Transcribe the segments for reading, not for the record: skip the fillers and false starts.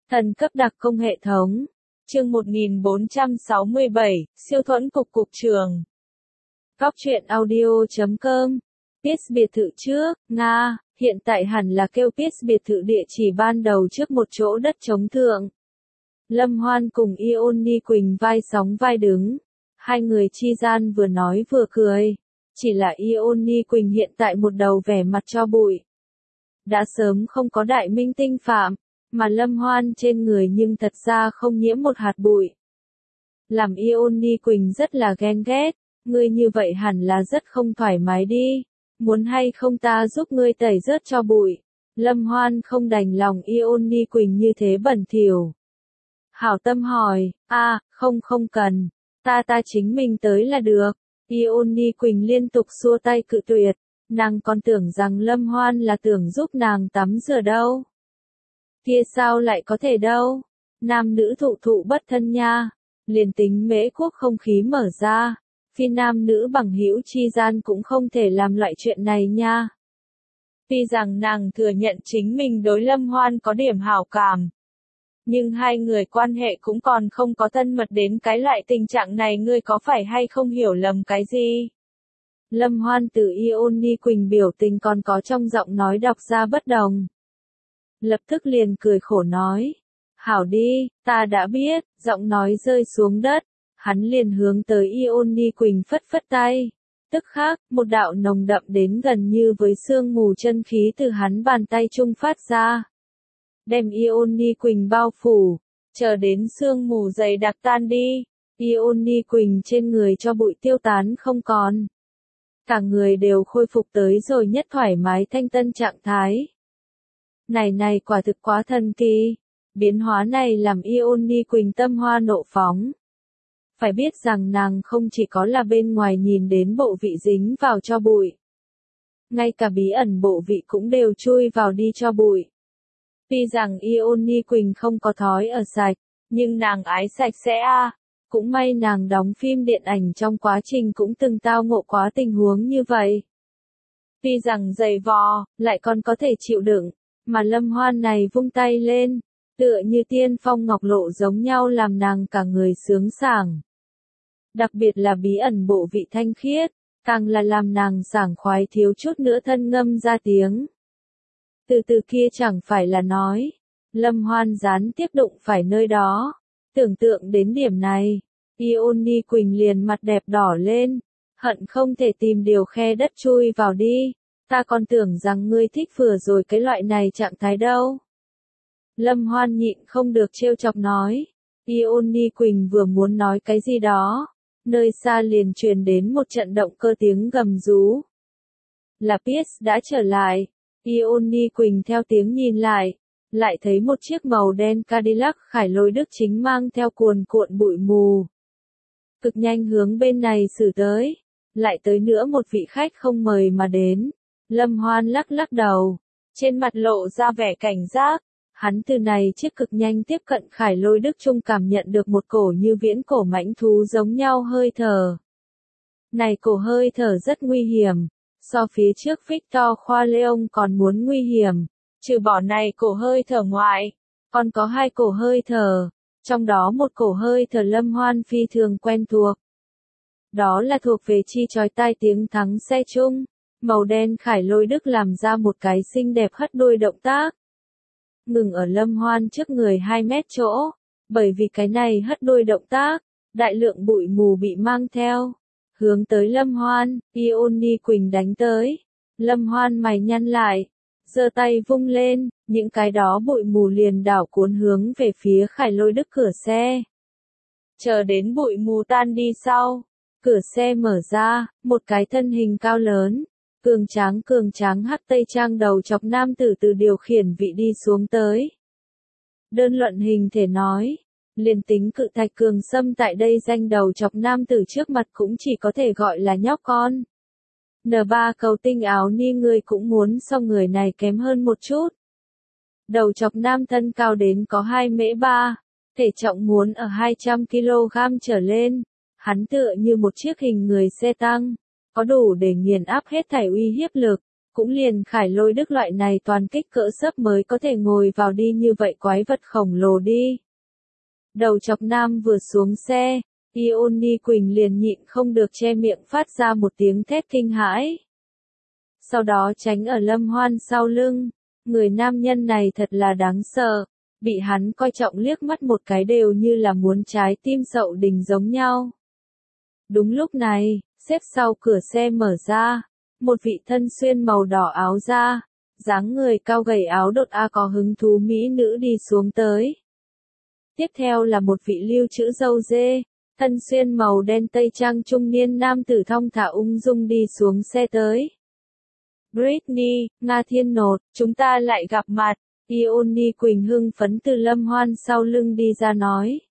Thần cấp đặc công hệ thống. Chương 1467, siêu thuẫn cục trưởng. Góc truyện audio.com. Piss biệt thự trước, Nga, hiện tại hẳn là kêu Piss biệt thự địa chỉ ban đầu trước một chỗ đất trống thượng. Lâm Hoan cùng Ioni Quỳnh vai sóng vai đứng. Hai người chi gian vừa nói vừa cười. Chỉ là Ioni Quỳnh hiện tại một đầu vẻ mặt cho bụi. Đã sớm không có đại minh tinh phạm. Mà Lâm Hoan trên người nhưng thật ra không nhiễm một hạt bụi. Làm Ioni Quỳnh rất là ghen ghét, ngươi như vậy hẳn là rất không thoải mái đi, muốn hay không ta giúp ngươi tẩy rớt cho bụi. Lâm Hoan không đành lòng Ioni Quỳnh như thế bẩn thỉu. Hảo tâm hỏi, không cần, ta chính mình tới là được. Ioni Quỳnh liên tục xua tay cự tuyệt, nàng còn tưởng rằng Lâm Hoan là tưởng giúp nàng tắm rửa đâu. Kia sao lại có thể đâu, nam nữ thụ bất thân nha, liền tính Mễ Quốc không khí mở ra, phi nam nữ bằng hữu chi gian cũng không thể làm loại chuyện này nha. Tuy rằng nàng thừa nhận chính mình đối Lâm Hoan có điểm hảo cảm, nhưng hai người quan hệ cũng còn không có thân mật đến cái loại tình trạng này, ngươi có phải hay không hiểu lầm cái gì? Lâm Hoan từ Ioni Quỳnh biểu tình còn có trong giọng nói đọc ra bất đồng. Lập tức liền cười khổ nói, hảo đi, ta đã biết, giọng nói rơi xuống đất, hắn liền hướng tới Ioni Quỳnh phất phất tay. Tức khắc, một đạo nồng đậm đến gần như với sương mù chân khí từ hắn bàn tay trung phát ra. Đem Ioni Quỳnh bao phủ, chờ đến sương mù dày đặc tan đi, Ioni Quỳnh trên người cho bụi tiêu tán không còn. Cả người đều khôi phục tới rồi nhất thoải mái thanh tân trạng thái. Này quả thực quá thần kỳ, biến hóa này làm Ioni Quỳnh tâm hoa nộ phóng. Phải biết rằng nàng không chỉ có là bên ngoài nhìn đến bộ vị dính vào cho bụi. Ngay cả bí ẩn bộ vị cũng đều chui vào đi cho bụi. Tuy rằng Ioni Quỳnh không có thói ở sạch, nhưng nàng ái sạch sẽ cũng may nàng đóng phim điện ảnh trong quá trình cũng từng tao ngộ quá tình huống như vậy. Tuy rằng dày vò, lại còn có thể chịu đựng. Mà Lâm Hoan này vung tay lên, tựa như tiên phong ngọc lộ giống nhau làm nàng cả người sướng sảng. Đặc biệt là bí ẩn bộ vị thanh khiết, càng là làm nàng sảng khoái thiếu chút nữa thân ngâm ra tiếng. Từ kia chẳng phải là nói, Lâm Hoan gián tiếp đụng phải nơi đó, tưởng tượng đến điểm này, Ioni Quỳnh liền mặt đẹp đỏ lên, hận không thể tìm điều khe đất chui vào đi. Ta còn tưởng rằng ngươi thích vừa rồi cái loại này trạng thái đâu. Lâm Hoan nhịn không được trêu chọc nói. Ioni Quỳnh vừa muốn nói cái gì đó. Nơi xa liền truyền đến một trận động cơ tiếng gầm rú. Là Piss đã trở lại. Ioni Quỳnh theo tiếng nhìn lại. Lại thấy một chiếc màu đen Cadillac Khải Lôi Đức chính mang theo cuồn cuộn bụi mù. Cực nhanh hướng bên này xử tới. Lại tới nữa một vị khách không mời mà đến. Lâm Hoan lắc đầu, trên mặt lộ ra vẻ cảnh giác, hắn từ này chiếc cực nhanh tiếp cận Khải Lôi Đức trung cảm nhận được một cổ như viễn cổ mãnh thú giống nhau hơi thở. Này cổ hơi thở rất nguy hiểm, so phía trước Victor Khoa Leông còn muốn nguy hiểm, trừ bỏ này cổ hơi thở ngoại, còn có hai cổ hơi thở, trong đó một cổ hơi thở Lâm Hoan phi thường quen thuộc. Đó là thuộc về chi chói tai tiếng thắng xe chung. Màu đen Khải Lôi Đức làm ra một cái xinh đẹp hất đuôi động tác. Ngừng ở Lâm Hoan trước người 2 mét chỗ. Bởi vì cái này hất đuôi động tác, đại lượng bụi mù bị mang theo. Hướng tới Lâm Hoan, Ioni Quỳnh đánh tới. Lâm Hoan mày nhăn lại. Giơ tay vung lên, những cái đó bụi mù liền đảo cuốn hướng về phía Khải Lôi Đức cửa xe. Chờ đến bụi mù tan đi sau. Cửa xe mở ra, một cái thân hình cao lớn. Cường tráng hắc tây trang đầu chọc nam tử từ điều khiển vị đi xuống tới. Đơn luận hình thể nói, liền tính cự thạch cường sâm tại đây danh đầu chọc nam tử trước mặt cũng chỉ có thể gọi là nhóc con. N3 cầu tinh áo ni người cũng muốn so người này kém hơn một chút. Đầu chọc nam thân cao đến có 2m3, thể trọng muốn ở 200kg trở lên, hắn tựa như một chiếc hình người xe tăng. Có đủ để nghiền áp hết thảy uy hiếp lực, cũng liền Khải Lôi Đức loại này toàn kích cỡ sấp mới có thể ngồi vào đi như vậy quái vật khổng lồ đi. Đầu chọc nam vừa xuống xe, Ioni Quỳnh liền nhịn không được che miệng phát ra một tiếng thét kinh hãi. Sau đó tránh ở Lâm Hoan sau lưng, người nam nhân này thật là đáng sợ, bị hắn coi trọng liếc mắt một cái đều như là muốn trái tim sậu đình giống nhau. Đúng lúc này, xếp sau cửa xe mở ra, một vị thân xuyên màu đỏ áo da, dáng người cao gầy áo đột có hứng thú mỹ nữ đi xuống tới. Tiếp theo là một vị lưu chữ râu dê, thân xuyên màu đen tây trang trung niên nam tử thong thả ung dung đi xuống xe tới. Britney, Nga Thiên Nột, chúng ta lại gặp mặt, Ioni Quỳnh hưng phấn từ Lâm Hoan sau lưng đi ra nói.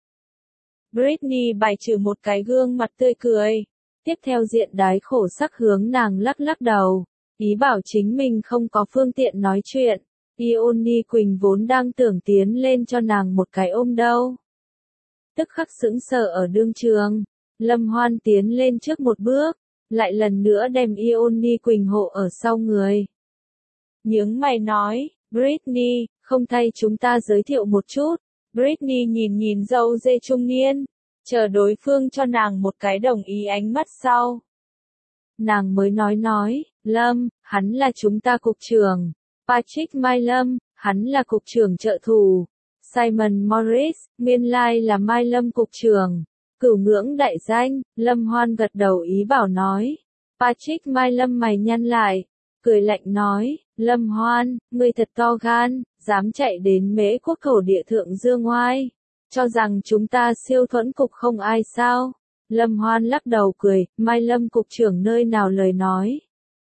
Britney bài trừ một cái gương mặt tươi cười, tiếp theo diện đái khổ sắc hướng nàng lắc lắc đầu, ý bảo chính mình không có phương tiện nói chuyện. Ioni Quỳnh vốn đang tưởng tiến lên cho nàng một cái ôm đâu. Tức khắc sững sờ ở đương trường, Lâm Hoan tiến lên trước một bước, lại lần nữa đem Ioni Quỳnh hộ ở sau người. Nhướng mày nói, Britney, không thay chúng ta giới thiệu một chút. Britney nhìn nhìn dâu dê trung niên, chờ đối phương cho nàng một cái đồng ý ánh mắt sau. Nàng mới nói, Lâm, hắn là chúng ta cục trưởng. Patrick Mai Lâm, hắn là cục trưởng trợ thủ. Simon Morris, nguyên lai là Mai Lâm cục trưởng. Cửu ngưỡng đại danh, Lâm Hoan gật đầu ý bảo nói. Patrick Mai Lâm mày nhăn lại, cười lạnh nói, Lâm Hoan, ngươi thật to gan, dám chạy đến Mễ Quốc thổ địa thượng dương oai, cho rằng chúng ta siêu thuẫn cục không ai sao. Lâm Hoan lắc đầu cười, Mai Lâm cục trưởng nơi nào lời nói.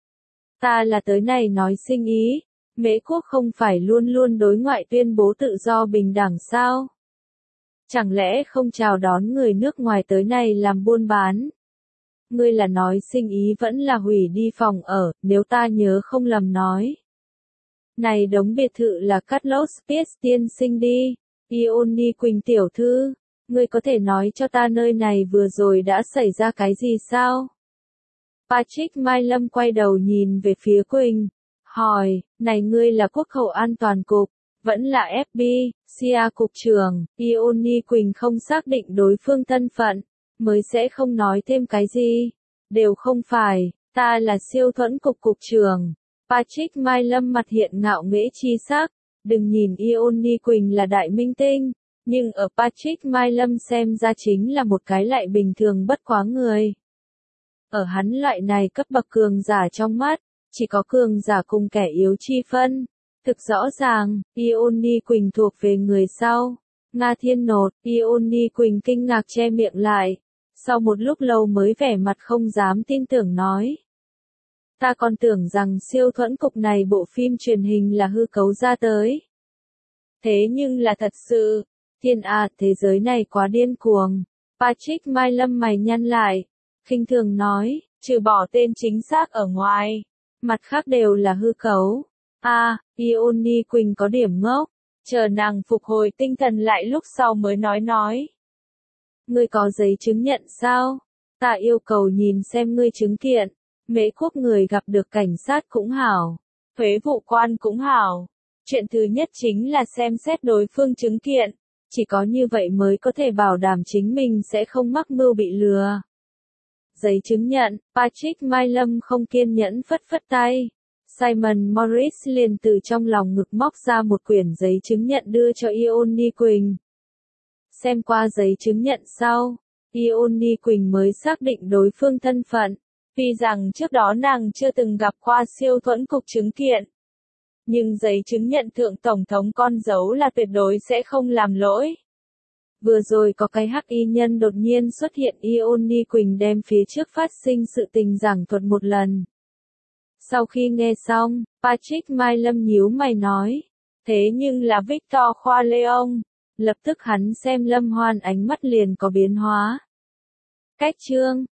Ta là tới này nói sinh ý, Mễ Quốc không phải luôn luôn đối ngoại tuyên bố tự do bình đẳng sao? Chẳng lẽ không chào đón người nước ngoài tới này làm buôn bán? Ngươi là nói sinh ý vẫn là hủy đi phòng ở, nếu ta nhớ không lầm nói. Này đống biệt thự là Carlos Pierce tiên sinh đi, Ioni Quỳnh tiểu thư, ngươi có thể nói cho ta nơi này vừa rồi đã xảy ra cái gì sao? Patrick Mai Lâm quay đầu nhìn về phía Quỳnh, hỏi, này ngươi là Quốc khẩu an toàn cục, vẫn là FBI cục trưởng. Ioni Quỳnh không xác định đối phương thân phận, mới sẽ không nói thêm cái gì. Đều không phải, ta là siêu thuẫn cục cục trưởng. Patrick Mai Lâm mặt hiện ngạo nghễ chi sắc, đừng nhìn Ioni Quỳnh là đại minh tinh, nhưng ở Patrick Mai Lâm xem ra chính là một cái lại bình thường bất quá người. Ở hắn loại này cấp bậc cường giả trong mắt, chỉ có cường giả cùng kẻ yếu chi phân. Thực rõ ràng, Ioni Quỳnh thuộc về người sau. Nga Thiên Nột, Ioni Quỳnh kinh ngạc che miệng lại. Sau một lúc lâu mới vẻ mặt không dám tin tưởng nói. Ta còn tưởng rằng siêu thuẫn cục này bộ phim truyền hình là hư cấu ra tới. Thế nhưng là thật sự. Thiên thế giới này quá điên cuồng. Patrick Mai Lâm mày nhăn lại. Khinh thường nói, trừ bỏ tên chính xác ở ngoài. Mặt khác đều là hư cấu. Ioni Quỳnh có điểm ngốc. Chờ nàng phục hồi tinh thần lại lúc sau mới nói. Ngươi có giấy chứng nhận sao? Ta yêu cầu nhìn xem ngươi chứng kiện. Mễ Quốc người gặp được cảnh sát cũng hảo. Thuế vụ quan cũng hảo. Chuyện thứ nhất chính là xem xét đối phương chứng kiện. Chỉ có như vậy mới có thể bảo đảm chính mình sẽ không mắc mưu bị lừa. Giấy chứng nhận, Patrick Mai Lâm không kiên nhẫn phất phất tay. Simon Morris liền từ trong lòng ngực móc ra một quyển giấy chứng nhận đưa cho Ioni Quỳnh. Xem qua giấy chứng nhận sau, Ioni Quỳnh mới xác định đối phương thân phận, vì rằng trước đó nàng chưa từng gặp qua siêu thuẫn cục chứng kiện. Nhưng giấy chứng nhận thượng tổng thống con dấu là tuyệt đối sẽ không làm lỗi. Vừa rồi có cái hắc y nhân đột nhiên xuất hiện, Ioni Quỳnh đem phía trước phát sinh sự tình giảng thuật một lần. Sau khi nghe xong, Patrick Mai Lâm nhíu mày nói, thế nhưng là Victor Khoa Leon. Lập tức hắn xem Lâm Hoan ánh mắt liền có biến hóa. Cách chương